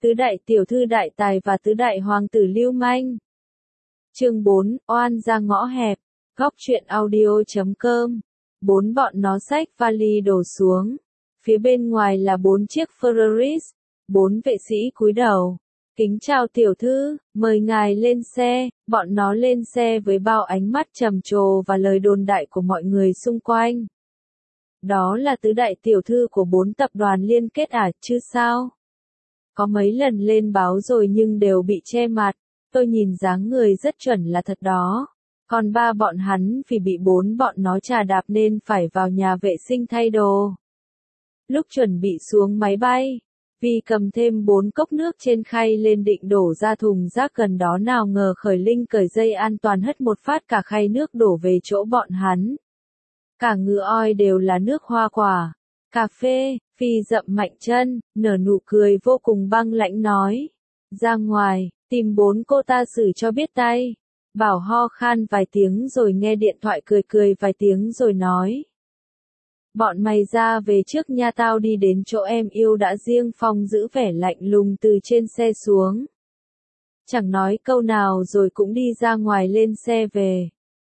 Tứ đại tiểu thư đại tài và tứ đại hoàng tử lưu manh. Chương 4, oan ra ngõ hẹp. Góc truyện audio.com. Bốn bọn nó xách vali đổ xuống. Phía bên ngoài là 4 chiếc Ferraris. 4 vệ sĩ cúi đầu. Kính chào tiểu thư, mời ngài lên xe. Bọn nó lên xe với bao ánh mắt trầm trồ và lời đồn đại của mọi người xung quanh. Đó là tứ đại tiểu thư của 4 tập đoàn liên kết à, chứ sao? Có mấy lần lên báo rồi nhưng đều bị che mặt. Tôi nhìn dáng người rất chuẩn là thật đó. Còn ba bọn hắn vì bị 4 bọn nó chà đạp nên phải vào nhà vệ sinh thay đồ. Lúc chuẩn bị xuống máy bay, vì cầm thêm 4 cốc nước trên khay lên định đổ ra thùng rác gần đó, nào ngờ Khởi Linh cởi dây an toàn hất một phát cả khay nước đổ về chỗ bọn hắn. Cả ngựa oi đều là nước hoa quả, cà phê. Phi dậm mạnh chân, nở nụ cười vô cùng băng lãnh nói. Ra ngoài, tìm 4 cô ta xử cho biết tay. Bảo ho khan vài tiếng rồi nghe điện thoại cười vài tiếng rồi nói. Bọn mày ra về trước nha, tao đi đến chỗ em yêu đã. Riêng Phong giữ vẻ lạnh lùng từ trên xe xuống. Chẳng nói câu nào rồi cũng đi ra ngoài lên xe về.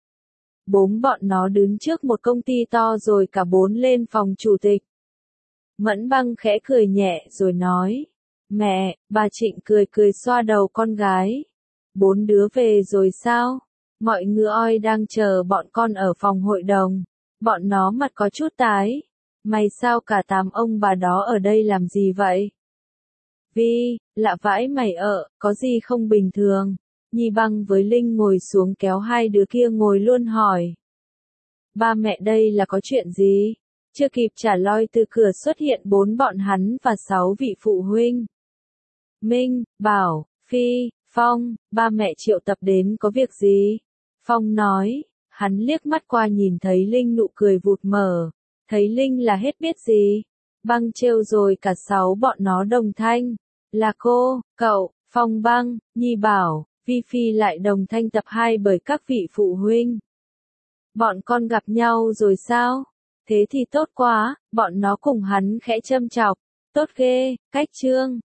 4 bọn nó đứng trước một công ty to rồi cả 4 lên phòng chủ tịch. Mẫn Băng khẽ cười nhẹ rồi nói. Mẹ, bà Trịnh cười xoa đầu con gái. 4 đứa về rồi sao? Mọi ngựa oi đang chờ bọn con ở phòng hội đồng. Bọn nó mặt có chút tái. Mày sao cả 8 ông bà đó ở đây làm gì vậy? Vi, lạ vãi mày có gì không bình thường? Nhi Băng với Linh ngồi xuống kéo hai đứa kia ngồi luôn hỏi. Ba mẹ đây là có chuyện gì? Chưa kịp trả lời từ cửa xuất hiện 4 bọn hắn và 6 vị phụ huynh. Minh, Bảo, Phi, Phong, ba mẹ triệu tập đến có việc gì? Phong nói, hắn liếc mắt qua nhìn thấy Linh nụ cười vụt mở. Thấy Linh là hết biết gì. Băng trêu rồi cả 6 bọn nó đồng thanh. Là cô, cậu, Phong Băng, Nhi Bảo, Vi Phi lại đồng thanh tập 2 bởi các vị phụ huynh. Bọn con gặp nhau rồi sao? Thế thì tốt quá, bọn nó cùng hắn khẽ châm chọc. Tốt ghê, cách trương,